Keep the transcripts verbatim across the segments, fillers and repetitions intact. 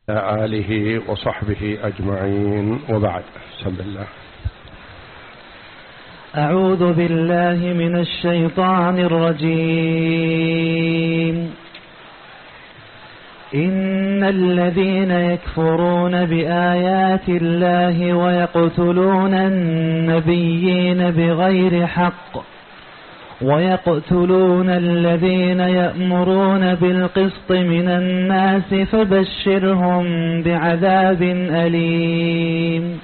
آله وصحبه أجمعين، وبعد. بسم الله. أعوذ بالله من الشيطان الرجيم. إن الذين يكفرون بآيات الله ويقتلون النبيين بغير حق ويقتلون الذين يأمرون بالقسط من الناس فبشرهم بعذاب أليم.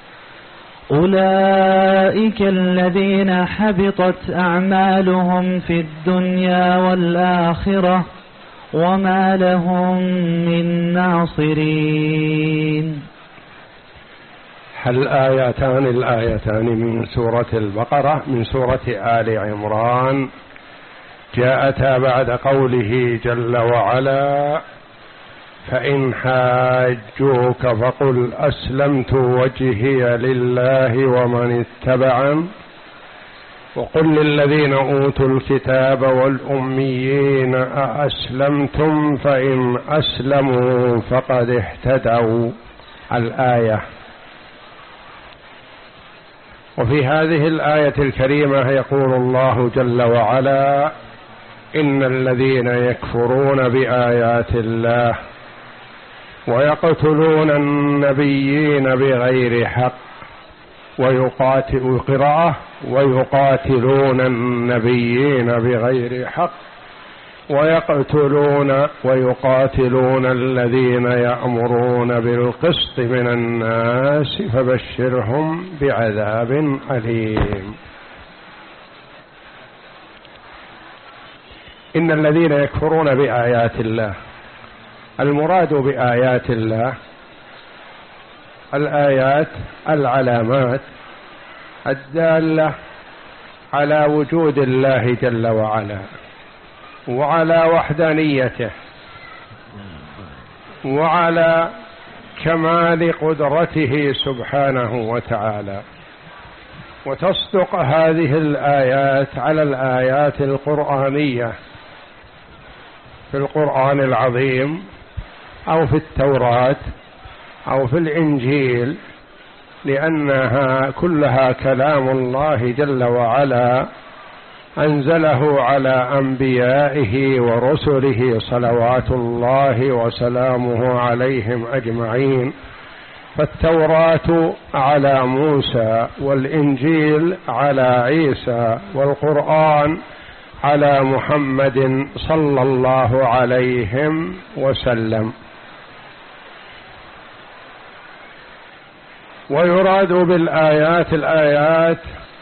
أولئك الذين حبطت أعمالهم في الدنيا والآخرة وما لهم من ناصرين. هل آياتان الآيتان من سورة البقرة من سورة آل عمران جاءتا بعد قوله جل وعلا: فإن حاجوك فقل أسلمت وجهي لله ومن اتبعن وقل للذين أوتوا الكتاب والأميين أأسلمتم فإن أسلموا فقد اهتدوا. الآية. وفي هذه الآية الكريمة يقول الله جل وعلا: إن الذين يكفرون بآيات الله ويقتلون النبيين بغير حق ويقاتل قراءة ويقاتلون النبيين بغير حق ويقتلون ويقاتلون الذين يأمرون بالقسط من الناس فبشرهم بعذاب أليم. إن الذين يكفرون بآيات الله، المراد بآيات الله الآيات العلامات الدالة على وجود الله جل وعلا وعلى وحدانيته وعلى كمال قدرته سبحانه وتعالى. وتصدق هذه الآيات على الآيات القرآنية في القرآن العظيم أو في التوراة أو في الإنجيل، لأنها كلها كلام الله جل وعلا أنزله على أنبيائه ورسله صلوات الله وسلامه عليهم أجمعين. فالتوراة على موسى والإنجيل على عيسى والقرآن على محمد صلى الله عليه وسلم. ويراد بالآيات الآيات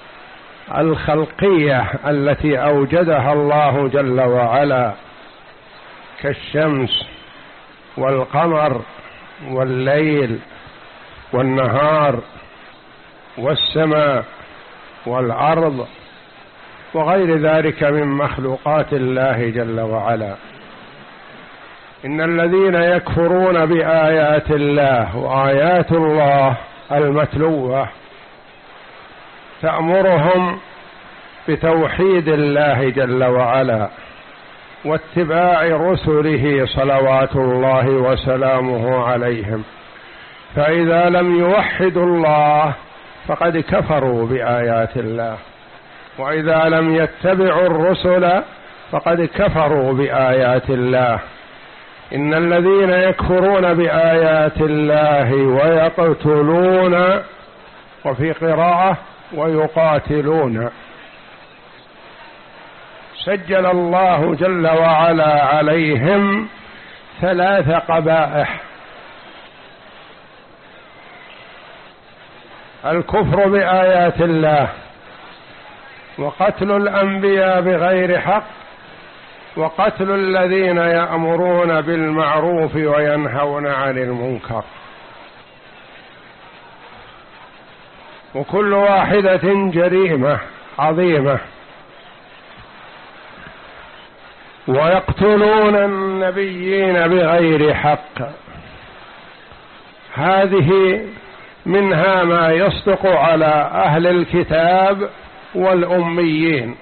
الخلقية التي أوجدها الله جل وعلا كالشمس والقمر والليل والنهار والسماء والأرض وغير ذلك من مخلوقات الله جل وعلا. إن الذين يكفرون بآيات الله، وآيات الله المتلوة تأمرهم بتوحيد الله جل وعلا واتباع رسله صلوات الله وسلامه عليهم، فإذا لم يوحدوا الله فقد كفروا بآيات الله، وإذا لم يتبعوا الرسل فقد كفروا بآيات الله. إن الذين يكفرون بآيات الله ويقتلون، وفي قراءة ويقاتلون، سجل الله جل وعلا عليهم ثلاث قبائح: الكفر بآيات الله، وقتل الأنبياء بغير حق، وقتل الذين يأمرون بالمعروف وينهون عن المنكر. وكل واحدة جريمة عظيمة. ويقتلون النبيين بغير حق، هذه منها ما يصدق على أهل الكتاب والأميين،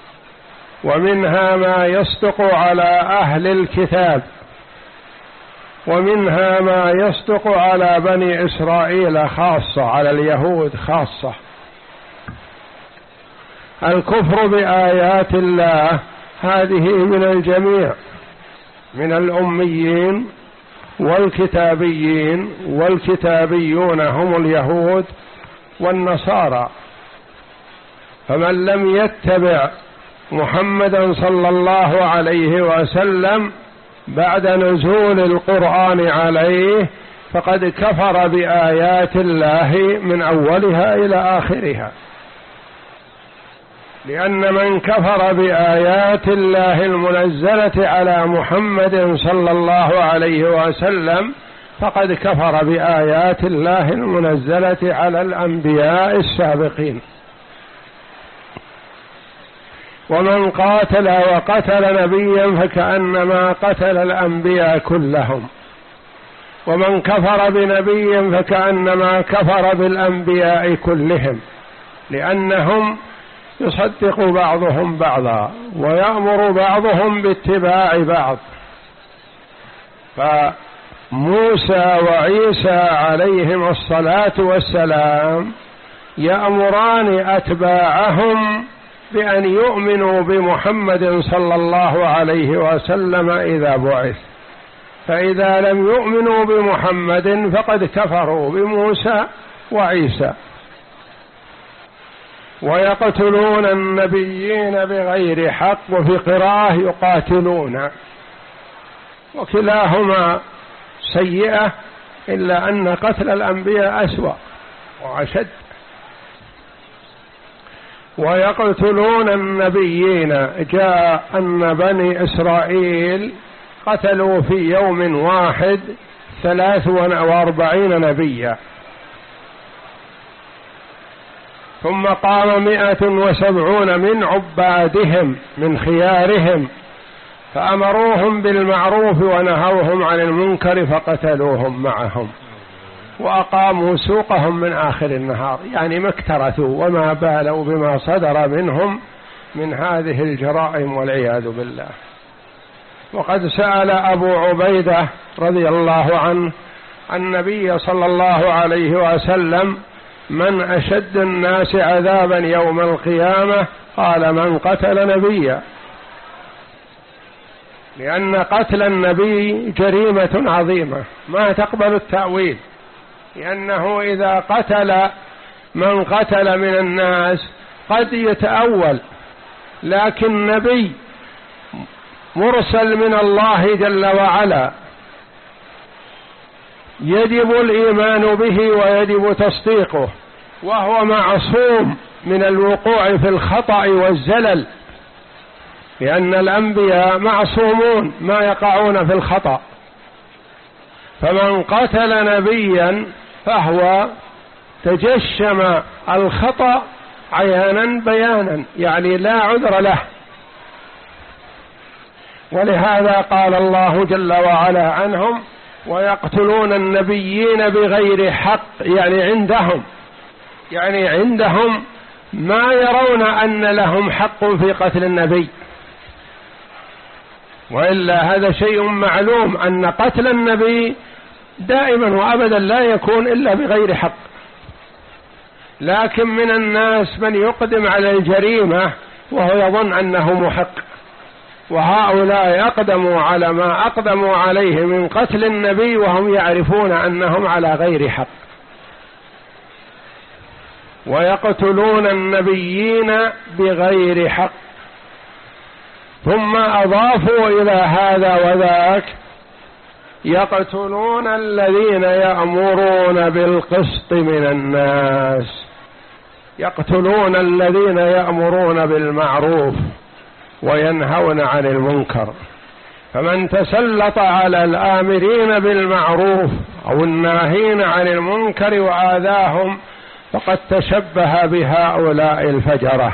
ومنها ما يصدق على أهل الكتاب ومنها ما يصدق على بني إسرائيل خاصة، على اليهود خاصة. الكفر بآيات الله هذه من الجميع، من الأميين والكتابيين، والكتابيون هم اليهود والنصارى. فمن لم يتبع محمدا صلى الله عليه وسلم بعد نزول القرآن عليه فقد كفر بآيات الله من أولها إلى آخرها، لأن من كفر بآيات الله المنزلة على محمد صلى الله عليه وسلم فقد كفر بآيات الله المنزلة على الأنبياء السابقين. ومن قاتل وقتل نبيا فكأنما قتل الأنبياء كلهم، ومن كفر بنبي فكأنما كفر بالأنبياء كلهم، لأنهم يصدق بعضهم بعضا ويأمر بعضهم باتباع بعض. فموسى وعيسى عليهم الصلاة والسلام يأمران أتباعهم بأن يؤمنوا بمحمد صلى الله عليه وسلم إذا بعث، فإذا لم يؤمنوا بمحمد فقد كفروا بموسى وعيسى. ويقتلون النبيين بغير حق، وفي قراءة يقاتلون، وكلاهما سيئة، إلا أن قتل الأنبياء أسوأ وأشد. ويقتلون النبيين، جاء أن بني إسرائيل قتلوا في يوم واحد ثلاث وأربعين نبيا، ثم قام مئة وسبعون من عبادهم من خيارهم فأمروهم بالمعروف ونهوهم عن المنكر فقتلوهم معهم، وأقاموا سوقهم من آخر النهار، يعني ما اكترثوا وما بالوا بما صدر منهم من هذه الجرائم والعياذ بالله. وقد سأل أبو عبيدة رضي الله عنه النبي صلى الله عليه وسلم: من أشد الناس عذابا يوم القيامة؟ قال: من قتل نبيا، لأن قتل النبي جريمة عظيمة ما تقبل التأويل، لأنه إذا قتل من قتل من الناس قد يتأول، لكن نبي مرسل من الله جل وعلا يجب الإيمان به ويجب تصديقه، وهو معصوم من الوقوع في الخطأ والزلل، لأن الأنبياء معصومون ما يقعون في الخطأ. فمن قتل نبيا فهو تجشم الخطأ عيانا بيانا، يعني لا عذر له. ولهذا قال الله جل وعلا عنهم: ويقتلون النبيين بغير حق، يعني عندهم يعني عندهم ما يرون أن لهم حق في قتل النبي، وإلا هذا شيء معلوم أن قتل النبي دائما وأبدا لا يكون إلا بغير حق. لكن من الناس من يقدم على الجريمة وهو يظن أنه محق، وهؤلاء أقدموا على ما أقدموا عليه من قتل النبي وهم يعرفون أنهم على غير حق. ويقتلون النبيين بغير حق، ثم أضافوا إلى هذا وذاك: يقتلون الذين يأمرون بالقسط من الناس، يقتلون الذين يأمرون بالمعروف وينهون عن المنكر. فمن تسلط على الآمرين بالمعروف أو الناهين عن المنكر وآذاهم فقد تشبه بهؤلاء الفجرة،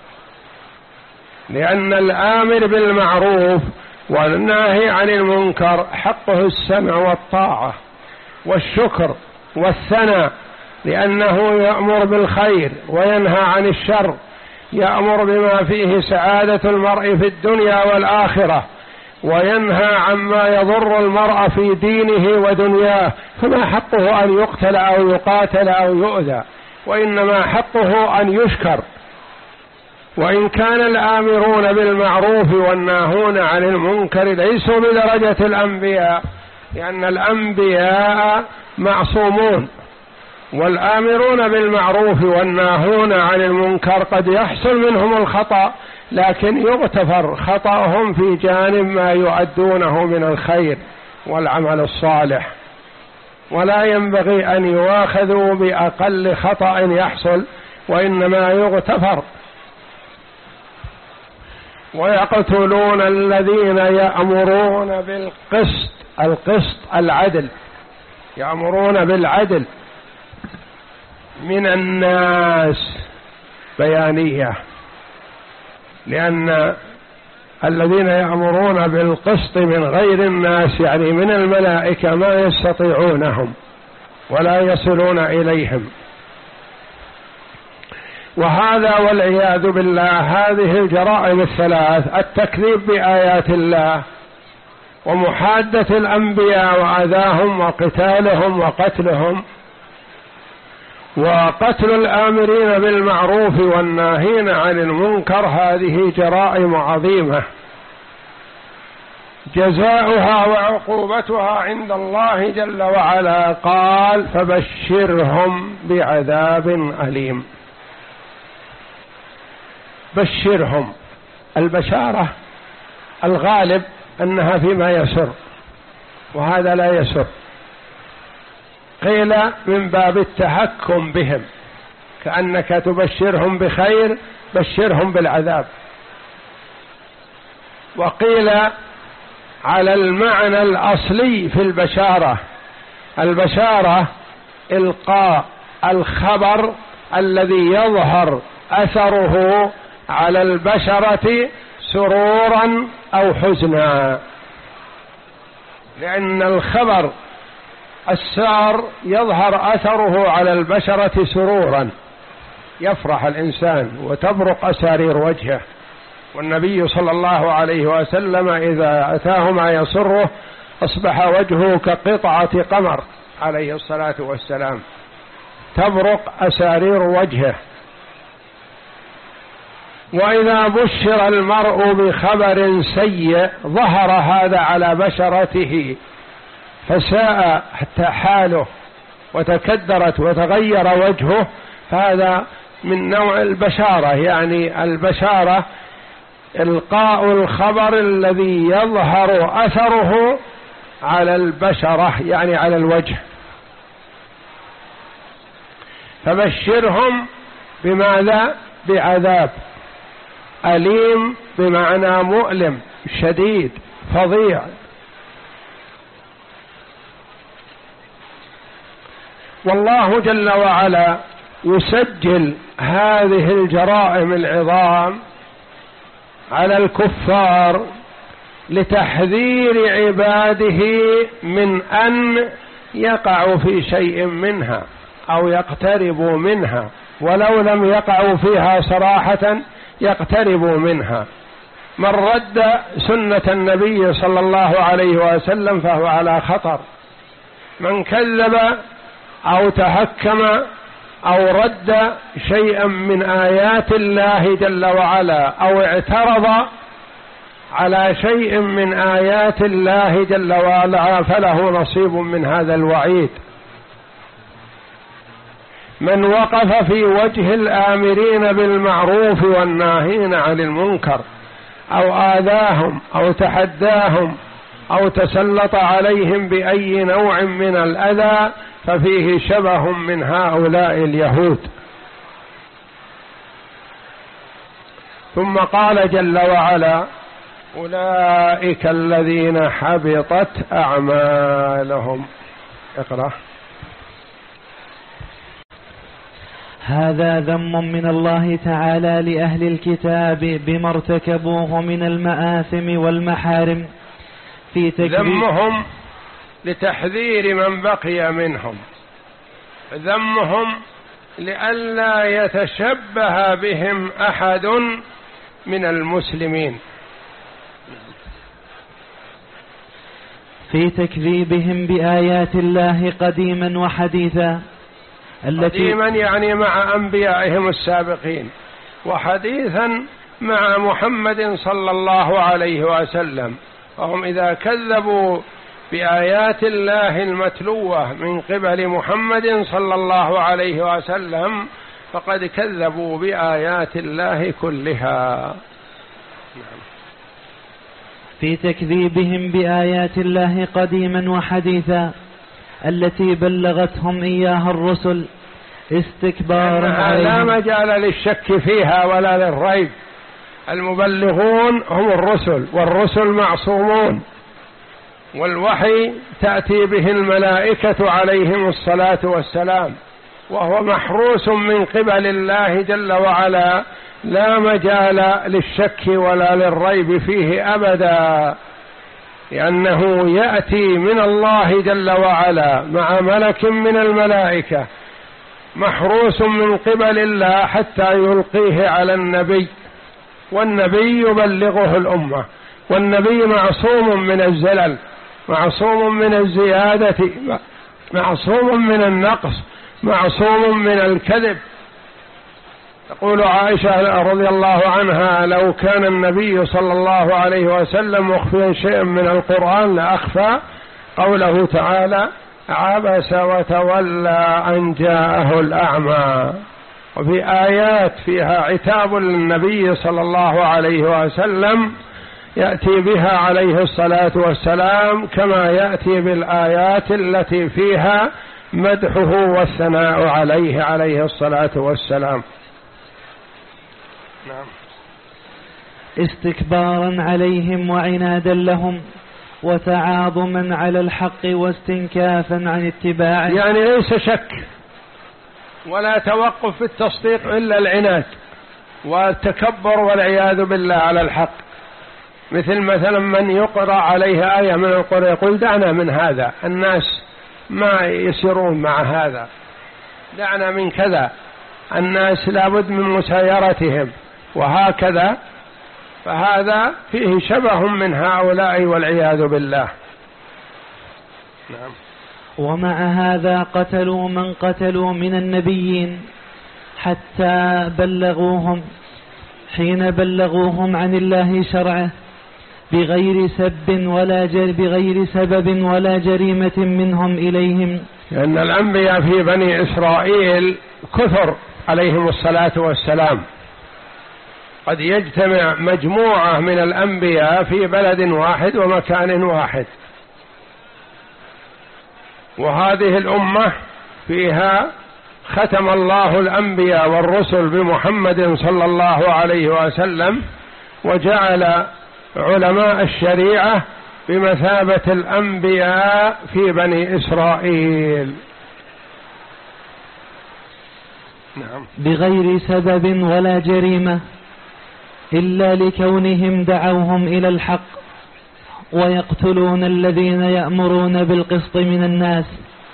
لأن الآمر بالمعروف والناهي عن المنكر حقه السمع والطاعة والشكر والثناء، لأنه يأمر بالخير وينهى عن الشر، يأمر بما فيه سعادة المرء في الدنيا والآخرة، وينهى عما يضر المرء في دينه ودنياه، فما حقه أن يقتل أو يقاتل أو يؤذى، وإنما حقه أن يشكر. وإن كان الآمرون بالمعروف والناهون عن المنكر ليسوا بدرجة الأنبياء، لأن الأنبياء معصومون، والآمرون بالمعروف والناهون عن المنكر قد يحصل منهم الخطأ، لكن يغتفر خطأهم في جانب ما يؤدونه من الخير والعمل الصالح، ولا ينبغي أن يؤاخذوا بأقل خطأ يحصل، وإنما يغتفر. ويقتلون الذين يأمرون بالقسط، القسط العدل، يأمرون بالعدل من الناس، بيانية، لأن الذين يأمرون بالقسط من غير الناس يعني من الملائكة ما يستطيعونهم ولا يصلون إليهم. وهذا والعياذ بالله هذه الجرائم الثلاث: التكذيب بآيات الله، ومحادة الأنبياء وأذاهم وقتالهم وقتلهم، وقتل الآمرين بالمعروف والناهين عن المنكر، هذه جرائم عظيمة جزاؤها وعقوبتها عند الله جل وعلا. قال: فبشرهم بعذاب أليم. بشرهم، البشارة الغالب أنها فيما يسر، وهذا لا يسر، قيل من باب التحكم بهم، كأنك تبشرهم بخير، بشرهم بالعذاب. وقيل على المعنى الأصلي في البشارة، البشارة إلقاء الخبر الذي يظهر أثره على البشرة سرورا أو حزنا، لأن الخبر السار يظهر أثره على البشرة سرورا، يفرح الإنسان وتبرق أسارير وجهه. والنبي صلى الله عليه وسلم إذا أتاه ما يسره أصبح وجهه كقطعة قمر عليه الصلاة والسلام، تبرق أسارير وجهه. وإذا بشر المرء بخبر سيء ظهر هذا على بشرته فساء حتى حاله وتكدرت وتغير وجهه، فهذا من نوع البشارة. يعني البشارة إلقاء الخبر الذي يظهر أثره على البشرة، يعني على الوجه. فبشرهم بماذا؟ بعذاب أليم، بمعنى مؤلم شديد فظيع. والله جل وعلا يسجل هذه الجرائم العظام على الكفار لتحذير عباده من أن يقعوا في شيء منها أو يقتربوا منها، ولو لم يقعوا فيها صراحة يقتربوا منها. من رد سنة النبي صلى الله عليه وسلم فهو على خطر، من كذب أو تهكم أو رد شيئا من آيات الله جل وعلا أو اعترض على شيء من آيات الله جل وعلا فله نصيب من هذا الوعيد. من وقف في وجه الآمرين بالمعروف والناهين عن المنكر أو آذاهم أو تحداهم أو تسلط عليهم بأي نوع من الأذى ففيه شبه من هؤلاء اليهود. ثم قال جل وعلا: أولئك الذين حبطت أعمالهم. اقرأ. هذا ذم من الله تعالى لأهل الكتاب بما ارتكبوه من المآثم والمحارم في تكبير. ذمهم لتحذير من بقي منهم، ذمهم لئلا يتشبه بهم أحد من المسلمين. في تكذيبهم بآيات الله قديما وحديثا، التي قديما يعني مع أنبيائهم السابقين، وحديثا مع محمد صلى الله عليه وسلم. وهم إذا كذبوا بآيات الله المتلوة من قبل محمد صلى الله عليه وسلم فقد كذبوا بآيات الله كلها. في تكذيبهم بآيات الله قديما وحديثا التي بلغتهم إياها الرسل استكبارا عليهم. لا مجال للشك فيها ولا للريب، المبلغون هم الرسل، والرسل معصومون، والوحي تأتي به الملائكة عليهم الصلاة والسلام، وهو محروس من قبل الله جل وعلا، لا مجال للشك ولا للريب فيه أبدا، لأنه يأتي من الله جل وعلا مع ملك من الملائكة محروس من قبل الله حتى يلقيه على النبي، والنبي يبلغه الأمة، والنبي معصوم من الزلل، معصوم من الزيادة، معصوم من النقص، معصوم من الكذب. تقول عائشة رضي الله عنها: لو كان النبي صلى الله عليه وسلم مخفيا شيئا من القرآن لأخفى قوله تعالى: عبس وتولى أن جاءه الأعمى. وفي آيات فيها عتاب للنبي صلى الله عليه وسلم يأتي بها عليه الصلاة والسلام، كما يأتي بالآيات التي فيها مدحه والثناء عليه عليه الصلاة والسلام. نعم. استكبارا عليهم وعنادا لهم وتعاظما على الحق واستنكافا عن اتباعه، يعني ليس شك ولا توقف في التصديق إلا العناد والتكبر والعياذ بالله على الحق. مثل مثلا من يقرأ عليه آية من القرآن يقول: دعنا من هذا، الناس ما يسيرون مع هذا، دعنا من كذا، الناس لابد من مسايرتهم، وهكذا. فهذا فيه شبه من هؤلاء والعياذ بالله. نعم. ومع هذا قتلوا من قتلوا من النبيين حتى بلغوهم، حين بلغوهم عن الله شرعه بغير سب ولا جر بغير سبب ولا جريمة منهم إليهم. لأن الأنبياء في بني إسرائيل كثر عليهم الصلاة والسلام، قد يجتمع مجموعة من الأنبياء في بلد واحد ومكان واحد، وهذه الأمة فيها ختم الله الأنبياء والرسل بمحمد صلى الله عليه وسلم، وجعل علماء الشريعة بمثابة الأنبياء في بني إسرائيل. نعم. بغير سبب ولا جريمة إلا لكونهم دعوهم إلى الحق ويقتلون الذين يأمرون بالقسط من الناس،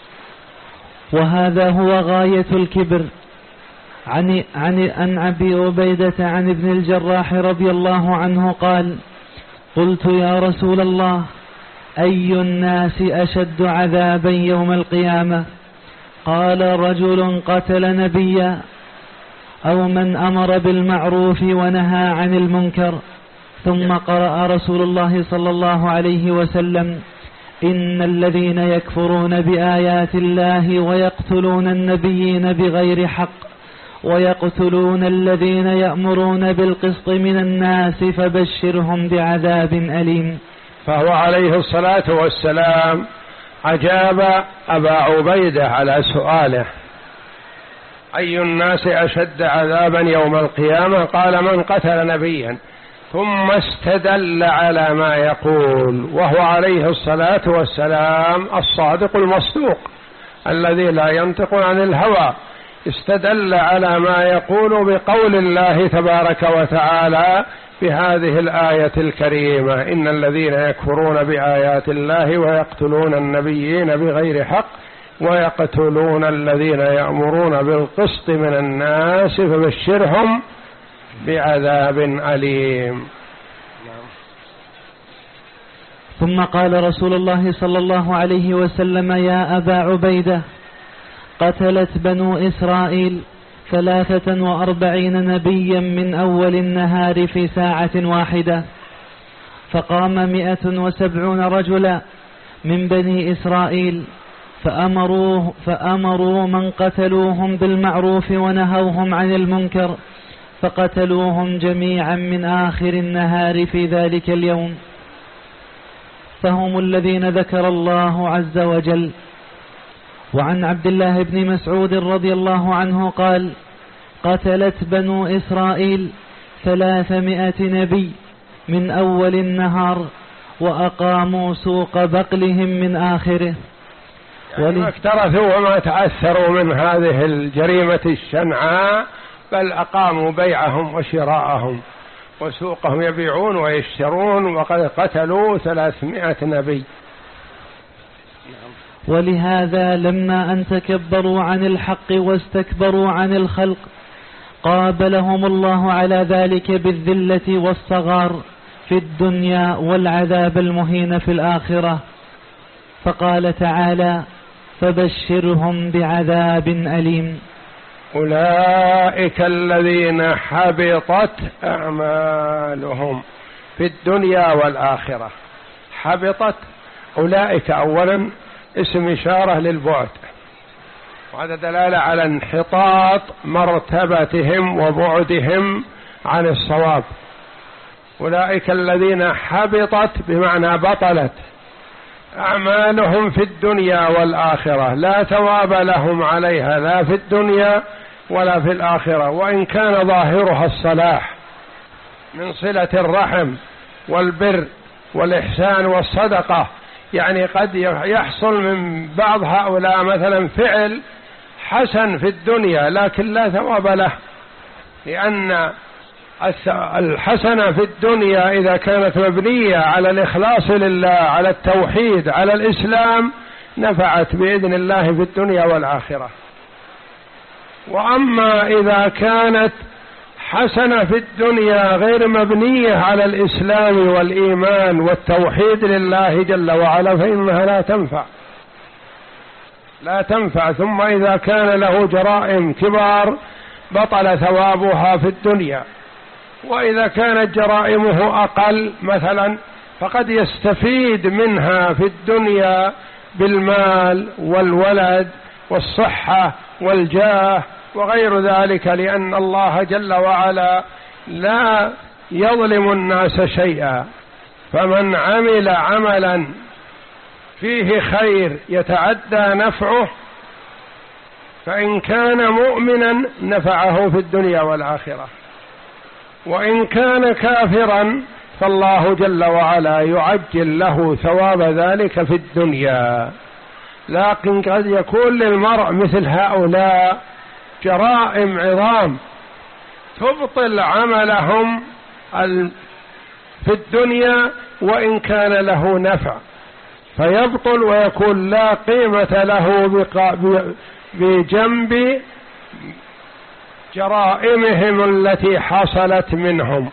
وهذا هو غاية الكبر. عن عن عن أبي عبيدة عن ابن الجراح رضي الله عنه قال: قلت يا رسول الله، أي الناس أشد عذابا يوم القيامة؟ قال: رجل قتل نبيا، أو من أمر بالمعروف ونهى عن المنكر. ثم قرأ رسول الله صلى الله عليه وسلم: إن الذين يكفرون بآيات الله ويقتلون النبيين بغير حق ويقتلون الذين يأمرون بالقسط من الناس فبشرهم بعذاب أليم. فهو عليه الصلاة والسلام أجاب أبا عبيدة على سؤاله: أي الناس أشد عذابا يوم القيامة؟ قال: من قتل نبيا. ثم استدل على ما يقول، وهو عليه الصلاة والسلام الصادق المصدوق الذي لا ينطق عن الهوى، استدل على ما يقول بقول الله تبارك وتعالى بهذه الآية الكريمة: إن الذين يكفرون بآيات الله ويقتلون النبيين بغير حق ويقتلون الذين يأمرون بالقسط من الناس فبشرهم بعذاب أليم. ثم قال رسول الله صلى الله عليه وسلم: يا أبا عبيدة، قتلت بنو إسرائيل ثلاثة وأربعين نبيا من أول النهار في ساعة واحدة، فقام مئة وسبعون رجلا من بني إسرائيل فأمروه فأمروا من قتلوهم بالمعروف ونهوهم عن المنكر، فقتلوهم جميعا من آخر النهار في ذلك اليوم، فهم الذين ذكر الله عز وجل. وعن عبد الله بن مسعود رضي الله عنه قال: قتلت بنو إسرائيل ثلاثمائة نبي من أول النهار وأقاموا سوق بقلهم من آخره. يعني ما اكترثوا وما تأثروا من هذه الجريمة الشنعاء، بل أقاموا بيعهم وشراءهم وسوقهم، يبيعون ويشترون، وقد قتلوا ثلاثمائة نبي. ولهذا لما أن تكبروا عن الحق واستكبروا عن الخلق قابلهم الله على ذلك بالذلة والصغار في الدنيا والعذاب المهين في الآخرة، فقال تعالى: فبشرهم بعذاب أليم. أولئك الذين حبطت أعمالهم في الدنيا والآخرة. حبطت، أولئك أولا اسم إشارة للبعد، وهذا دلالة على انحطاط مرتبتهم وبعدهم عن الصواب. أولئك الذين حبطت بمعنى بطلت أعمالهم في الدنيا والآخرة، لا ثواب لهم عليها لا في الدنيا ولا في الآخرة، وإن كان ظاهرها الصلاح من صلة الرحم والبر والإحسان والصدقة. يعني قد يحصل من بعض هؤلاء مثلا فعل حسن في الدنيا لكن لا ثواب له، لأن الحسنة في الدنيا إذا كانت مبنية على الإخلاص لله، على التوحيد، على الإسلام، نفعت بإذن الله في الدنيا والآخرة. وأما إذا كانت حسنة في الدنيا غير مبنية على الإسلام والإيمان والتوحيد لله جل وعلا فإنها لا تنفع لا تنفع ثم إذا كان له جرائم كبار بطل ثوابها في الدنيا، وإذا كانت جرائمه أقل مثلا فقد يستفيد منها في الدنيا بالمال والولد والصحة والجاه وغير ذلك، لأن الله جل وعلا لا يظلم الناس شيئا. فمن عمل عملا فيه خير يتعدى نفعه فإن كان مؤمنا نفعه في الدنيا والآخرة، وإن كان كافرا فالله جل وعلا يعجل له ثواب ذلك في الدنيا. لكن قد يكون للمرء مثل هؤلاء جرائم عظام تبطل عملهم في الدنيا وإن كان له نفع، فيبطل ويكون لا قيمة له بجنب جرائمهم التي حصلت منهم.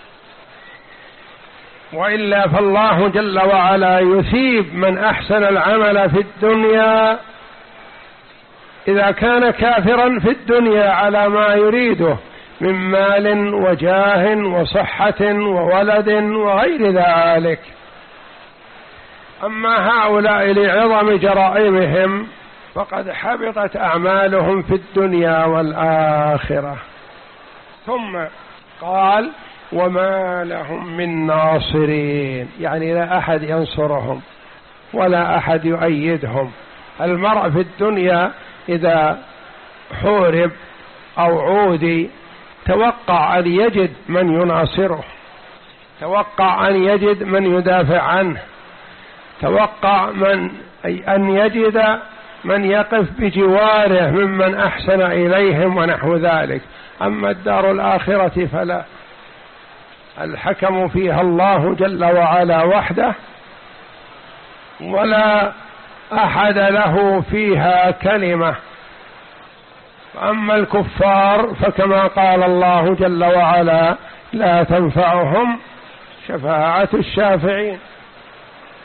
وإلا فالله جل وعلا يثيب من أحسن العمل في الدنيا إذا كان كافرا في الدنيا على ما يريده من مال وجاه وصحة وولد وغير ذلك. أما هؤلاء لعظم جرائمهم فقد حبطت أعمالهم في الدنيا والآخرة. ثم قال: وما لهم من ناصرين، يعني لا أحد ينصرهم ولا أحد يؤيدهم. المرء في الدنيا إذا حورب أو عودي توقع أن يجد من يناصره، توقع أن يجد من يدافع عنه، توقع من أن يجد من يقف بجواره ممن أحسن إليهم ونحو ذلك. أما الدار الآخرة فلا، الحكم فيها الله جل وعلا وحده ولا أحد له فيها كلمة. أما الكفار فكما قال الله جل وعلا: لا تنفعهم شفاعة الشافعين.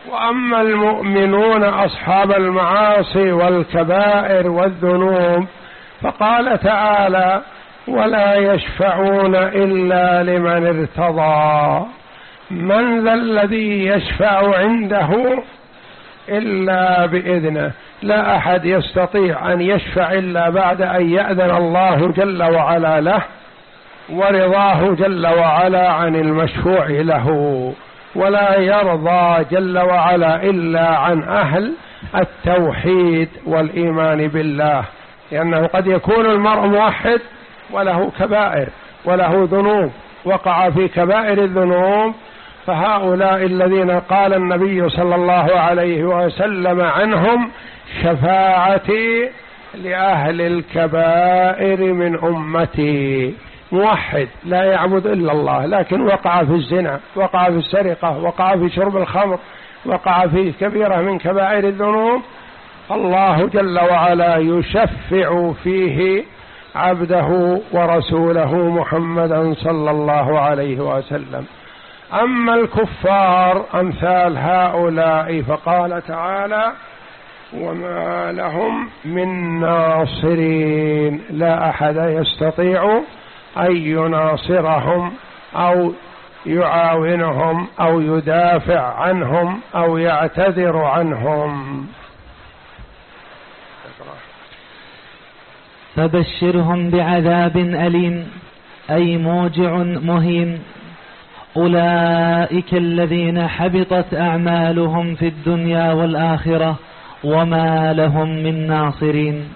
وأما المؤمنون أصحاب المعاصي والكبائر والذنوب فقال تعالى: ولا يشفعون إلا لمن ارتضى. من ذا الذي يشفع عنده إلا بإذنه؟ لا أحد يستطيع أن يشفع إلا بعد أن يأذن الله جل وعلا له ورضاه جل وعلا عن المشفوع له. ولا يرضى جل وعلا إلا عن أهل التوحيد والإيمان بالله، لأنه قد يكون المرء موحد وله كبائر وله ذنوب، وقع في كبائر الذنوب، فهؤلاء الذين قال النبي صلى الله عليه وسلم عنهم: شفاعتي لأهل الكبائر من أمتي. موحد لا يعبد إلا الله، لكن وقع في الزنا، وقع في السرقة، وقع في شرب الخمر، وقع في كبيرة من كبائر الذنوب، الله جل وعلا يشفع فيه عبده ورسوله محمدا صلى الله عليه وسلم. أما الكفار أمثال هؤلاء فقال تعالى: وما لهم من ناصرين. لا أحد يستطيع أن يناصرهم أو يعاونهم أو يدافع عنهم أو يعتذر عنهم. فبشرهم بعذاب أليم أي موجع مهين. أولئك الذين حبطت أعمالهم في الدنيا والآخرة وما لهم من ناصرين.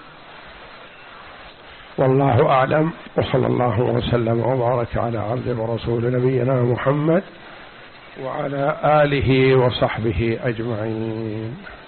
والله أعلم، وصلى الله وسلم وبارك على عبد ورسول نبينا محمد وعلى آله وصحبه أجمعين.